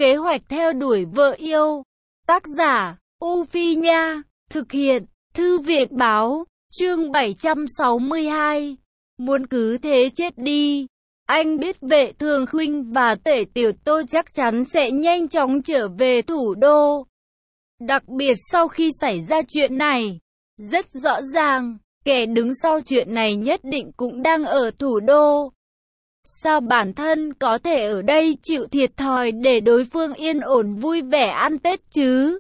Kế hoạch theo đuổi vợ yêu. Tác giả, U Phi Nha. Thực hiện, Thư viện Báo. Chương 762. Muốn cứ thế chết đi. Anh biết Vệ Thường Khuynh và Tể Tiểu Tô chắc chắn sẽ nhanh chóng trở về thủ đô. Đặc biệt sau khi xảy ra chuyện này. Rất rõ ràng, kẻ đứng sau chuyện này nhất định cũng đang ở thủ đô. Sao bản thân có thể ở đây chịu thiệt thòi để đối phương yên ổn vui vẻ ăn Tết chứ?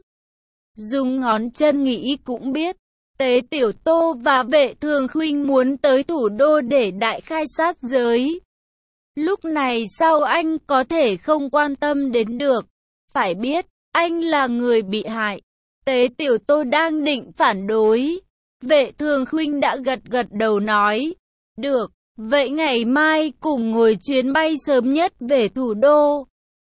Dùng ngón chân nghĩ cũng biết, Tế Tiểu Tô và Vệ Thường Khuynh muốn tới thủ đô để đại khai sát giới. Lúc này sao anh có thể không quan tâm đến được? Phải biết, anh là người bị hại. Tế Tiểu Tô đang định phản đối. Vệ Thường Khuynh đã gật đầu nói, được, vậy ngày mai cùng ngồi chuyến bay sớm nhất về thủ đô.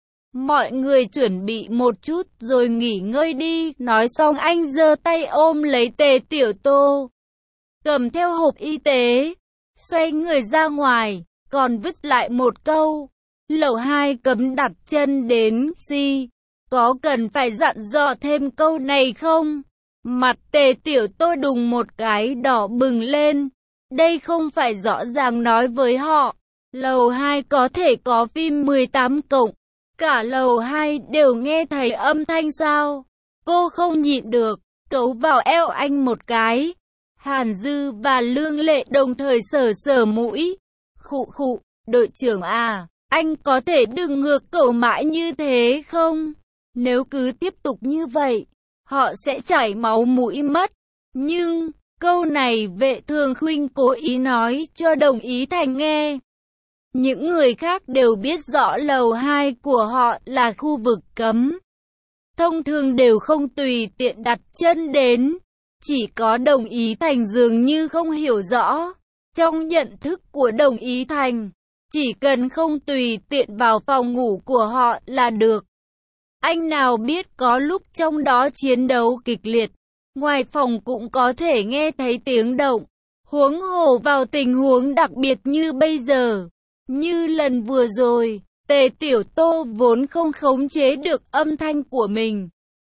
Mọi người chuẩn bị một chút rồi nghỉ ngơi đi. Nói xong anh giơ tay ôm lấy Tế Tiểu Tô, cầm theo hộp y tế, xoay người ra ngoài, còn vứt lại một câu, lầu 2 cấm đặt chân đến si. Có cần phải dặn dò thêm câu này không? Mặt Tế Tiểu Tô đùng một cái đỏ bừng lên. Đây không phải rõ ràng nói với họ, lầu 2 có thể có phim 18+. Cả lầu 2 đều nghe thấy âm thanh sao? Cô không nhịn được, cấu vào eo anh một cái. Hàn Dư và Lương Lệ đồng thời sờ mũi. Khụ, đội trưởng à, anh có thể đừng ngược cẩu mãi như thế không? Nếu cứ tiếp tục như vậy, họ sẽ chảy máu mũi mất. Nhưng, câu này Vệ Thường Khuynh cố ý nói cho Đồng Ý Thành nghe. Những người khác đều biết rõ lầu 2 của họ là khu vực cấm. Thông thường đều không tùy tiện đặt chân đến. Chỉ có Đồng Ý Thành dường như không hiểu rõ. Trong nhận thức của Đồng Ý Thành, chỉ cần không tùy tiện vào phòng ngủ của họ là được. Anh nào biết có lúc trong đó chiến đấu kịch liệt, ngoài phòng cũng có thể nghe thấy tiếng động. Huống hồ vào tình huống đặc biệt như bây giờ. Như lần vừa rồi, Tế Tiểu Tô vốn không khống chế được âm thanh của mình.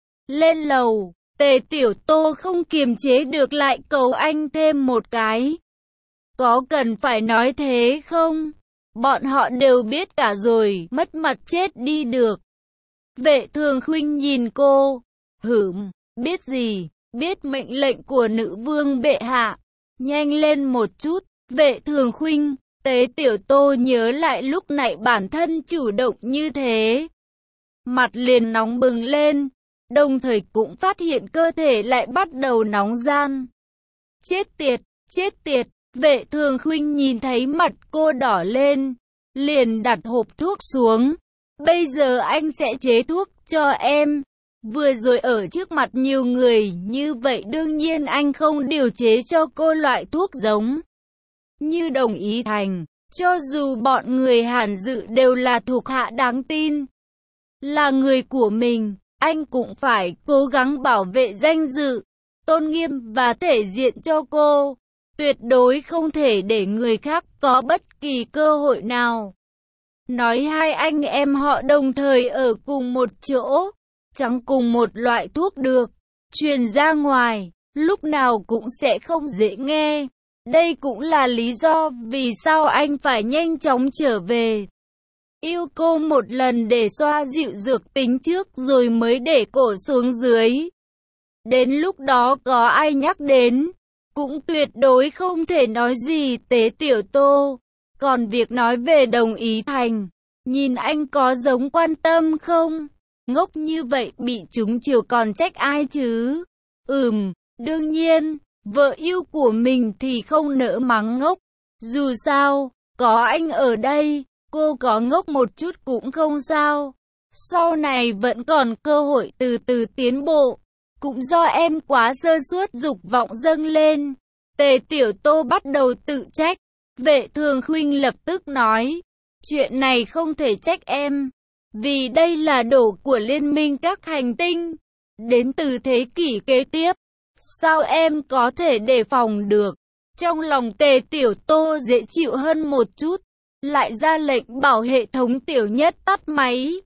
Lên lầu, Tế Tiểu Tô không kiềm chế được lại cầu anh thêm một cái. Có cần phải nói thế không? Bọn họ đều biết cả rồi, mất mặt chết đi được. Vệ Thường Khuynh nhìn cô, biết gì, biết mệnh lệnh của nữ vương bệ hạ. Nhanh lên một chút, Vệ Thường Khuynh. Tế Tiểu Tô nhớ lại lúc nãy bản thân chủ động như thế. Mặt liền nóng bừng lên, đồng thời cũng phát hiện cơ thể lại bắt đầu nóng ran. Chết tiệt, Vệ Thường Khuynh nhìn thấy mặt cô đỏ lên, liền đặt hộp thuốc xuống. Bây giờ anh sẽ chế thuốc cho em. Vừa rồi ở trước mặt nhiều người như vậy đương nhiên anh không điều chế cho cô loại thuốc giống như Đồng Ý Thành. Cho dù bọn người Hàn Dự đều là thuộc hạ đáng tin, là người của mình, anh cũng phải cố gắng bảo vệ danh dự, tôn nghiêm và thể diện cho cô. Tuyệt đối không thể để người khác có bất kỳ cơ hội nào. Nói hai anh em họ đồng thời ở cùng một chỗ, chẳng cùng một loại thuốc được, truyền ra ngoài, lúc nào cũng sẽ không dễ nghe. Đây cũng là lý do vì sao anh phải nhanh chóng trở về. Yêu cô một lần để xoa dịu dược tính trước rồi mới để cổ xuống dưới. Đến lúc đó có ai nhắc đến, cũng tuyệt đối không thể nói gì Tế Tiểu Tô. Còn việc nói về Đồng Ý Thành, nhìn anh có giống quan tâm không? Ngốc như vậy bị trúng chiều còn trách ai chứ? Đương nhiên. Vợ yêu của mình thì không nỡ mắng ngốc. Dù sao, có anh ở đây, cô có ngốc một chút cũng không sao. Sau này vẫn còn cơ hội từ từ tiến bộ. Cũng do em quá sơ suất dục vọng dâng lên. Tế Tiểu Tô bắt đầu tự trách. Vệ Thường Khuynh lập tức nói, chuyện này không thể trách em. Vì đây là đổ của liên minh các hành tinh. Đến từ thế kỷ kế tiếp. Sao em có thể đề phòng được? Trong lòng Tế Tiểu Tô dễ chịu hơn một chút, lại ra lệnh bảo hệ thống tiểu nhất tắt máy.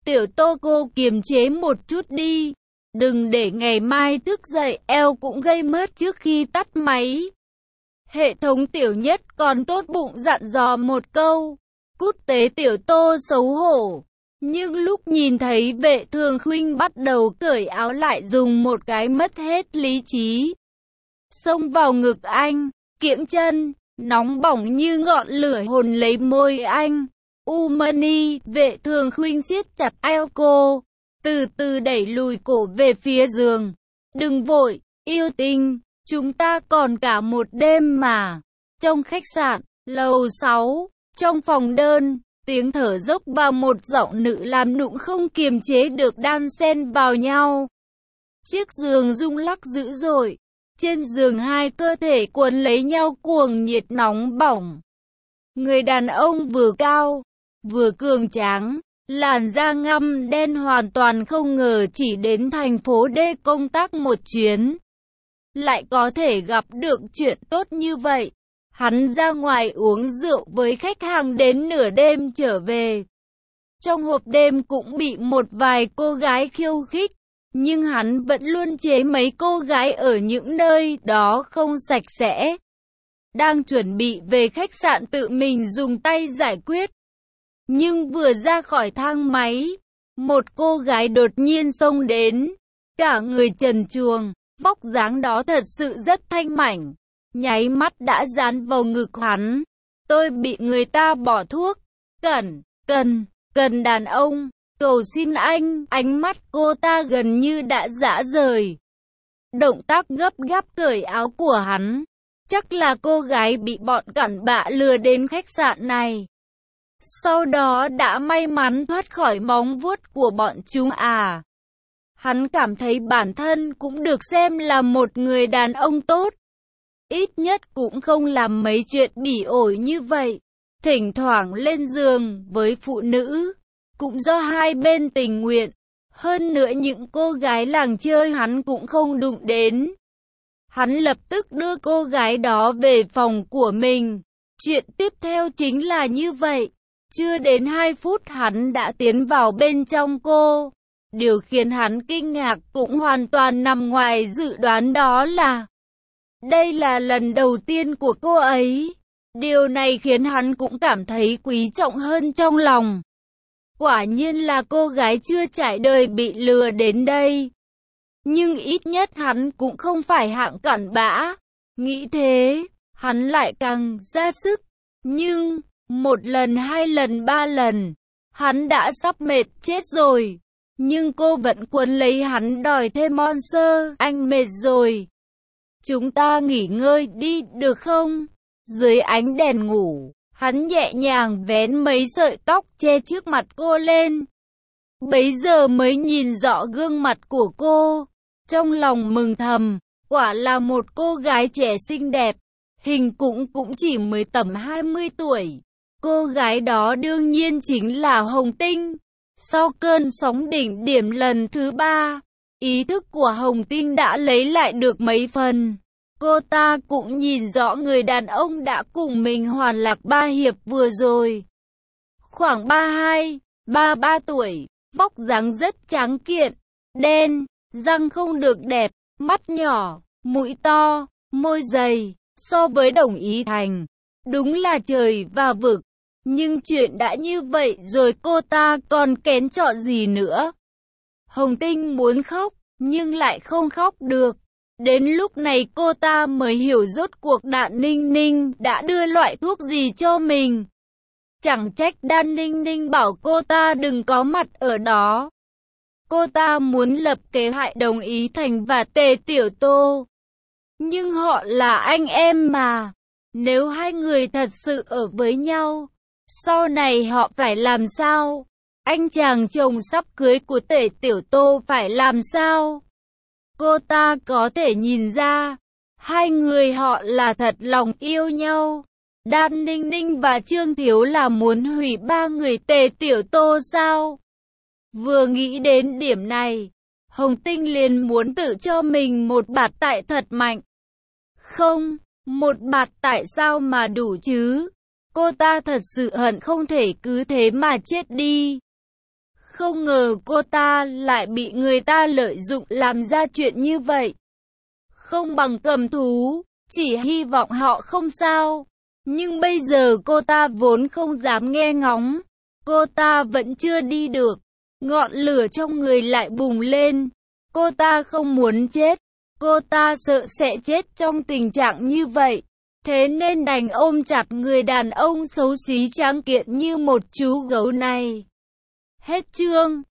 Tiểu Tô, cô kiềm chế một chút đi. Đừng để ngày mai thức dậy eo cũng gây mất trước khi tắt máy. Hệ thống Tiểu Nhất còn tốt bụng dặn dò một câu. Cút tế. Tiểu Tô xấu hổ. Nhưng lúc nhìn thấy Vệ Thường Khuynh bắt đầu cởi áo lại dùng một cái mất hết lý trí. Xông vào ngực anh, kiễng chân, nóng bỏng như ngọn lửa hồn lấy môi anh. Umani, Vệ Thường Khuynh siết chặt eo cô, từ từ đẩy lùi cổ về phía giường. Đừng vội, yêu tinh, chúng ta còn cả một đêm mà. Trong khách sạn, lầu 6, trong phòng đơn, tiếng thở dốc và một giọng nữ làm nũng không kiềm chế được đan xen vào nhau. Chiếc giường rung lắc dữ dội. Trên giường hai cơ thể cuốn lấy nhau cuồng nhiệt nóng bỏng. Người đàn ông vừa cao, vừa cường tráng, làn da ngăm đen hoàn toàn không ngờ chỉ đến thành phố D công tác một chuyến. Lại có thể gặp được chuyện tốt như vậy. Hắn ra ngoài uống rượu với khách hàng đến nửa đêm trở về. Trong hộp đêm cũng bị một vài cô gái khiêu khích. Nhưng hắn vẫn luôn chế mấy cô gái ở những nơi đó không sạch sẽ. Đang chuẩn bị về khách sạn tự mình dùng tay giải quyết. Nhưng vừa ra khỏi thang máy, một cô gái đột nhiên xông đến. Cả người trần truồng, vóc dáng đó thật sự rất thanh mảnh. Nháy mắt đã dán vào ngực hắn. Tôi bị người ta bỏ thuốc. Cần đàn ông. Cầu xin anh, ánh mắt cô ta gần như đã rã rời. Động tác gấp gáp cởi áo của hắn. Chắc là cô gái bị bọn cặn bạ lừa đến khách sạn này. Sau đó đã may mắn thoát khỏi móng vuốt của bọn chúng à. Hắn cảm thấy bản thân cũng được xem là một người đàn ông tốt. Ít nhất cũng không làm mấy chuyện bỉ ổi như vậy. Thỉnh thoảng lên giường với phụ nữ. Cũng do hai bên tình nguyện. Hơn nữa những cô gái làng chơi hắn cũng không đụng đến. Hắn lập tức đưa cô gái đó về phòng của mình. Chuyện tiếp theo chính là như vậy. Chưa đến 2 phút hắn đã tiến vào bên trong cô. Điều khiến hắn kinh ngạc cũng hoàn toàn nằm ngoài dự đoán, đó là đây là lần đầu tiên của cô ấy. Điều này khiến hắn cũng cảm thấy quý trọng hơn trong lòng. Quả nhiên là cô gái chưa trải đời bị lừa đến đây. Nhưng ít nhất hắn cũng không phải hạng cặn bã. Nghĩ thế, hắn lại càng ra sức. Nhưng, 1 lần, 2 lần, 3 lần, hắn đã sắp mệt chết rồi. Nhưng cô vẫn quấn lấy hắn đòi thêm monster. Anh mệt rồi. Chúng ta nghỉ ngơi đi được không? Dưới ánh đèn ngủ, hắn nhẹ nhàng vén mấy sợi tóc che trước mặt cô lên. Bấy giờ mới nhìn rõ gương mặt của cô. Trong lòng mừng thầm, quả là một cô gái trẻ xinh đẹp. Hình cũng chỉ mới tầm 20 tuổi. Cô gái đó đương nhiên chính là Hồng Tinh. Sau cơn sóng đỉnh điểm lần thứ 3, ý thức của Hồng Tinh đã lấy lại được mấy phần. Cô ta cũng nhìn rõ người đàn ông đã cùng mình hoàn lạc 3 hiệp vừa rồi. Khoảng 32, 33 tuổi, vóc dáng rất tráng kiện, đen, răng không được đẹp, mắt nhỏ, mũi to, môi dày. So với Đồng Ý Thành, đúng là trời và vực. Nhưng chuyện đã như vậy rồi cô ta còn kén chọn gì nữa. Hồng Tinh muốn khóc, nhưng lại không khóc được. Đến lúc này cô ta mới hiểu rốt cuộc Đan Ninh Ninh đã đưa loại thuốc gì cho mình. Chẳng trách Đan Ninh Ninh bảo cô ta đừng có mặt ở đó. Cô ta muốn lập kế hại Đồng Ý Thành và Tề Tiểu Tô. Nhưng họ là anh em mà. Nếu hai người thật sự ở với nhau, sau này họ phải làm sao? Anh chàng chồng sắp cưới của Tề Tiểu Tô phải làm sao? Cô ta có thể nhìn ra, hai người họ là thật lòng yêu nhau. Đan Ninh Ninh và Trương Thiếu là muốn hủy 3 người Tề Tiểu Tô sao? Vừa nghĩ đến điểm này, Hồng Tinh liền muốn tự cho mình một bạt tại thật mạnh. Không, một bạt tại sao mà đủ chứ? Cô ta thật sự hận không thể cứ thế mà chết đi. Không ngờ cô ta lại bị người ta lợi dụng làm ra chuyện như vậy. Không bằng cầm thú, chỉ hy vọng họ không sao. Nhưng bây giờ cô ta vốn không dám nghe ngóng. Cô ta vẫn chưa đi được. Ngọn lửa trong người lại bùng lên. Cô ta không muốn chết. Cô ta sợ sẽ chết trong tình trạng như vậy. Thế nên đành ôm chặt người đàn ông xấu xí tráng kiện như một chú gấu này. Hết chương.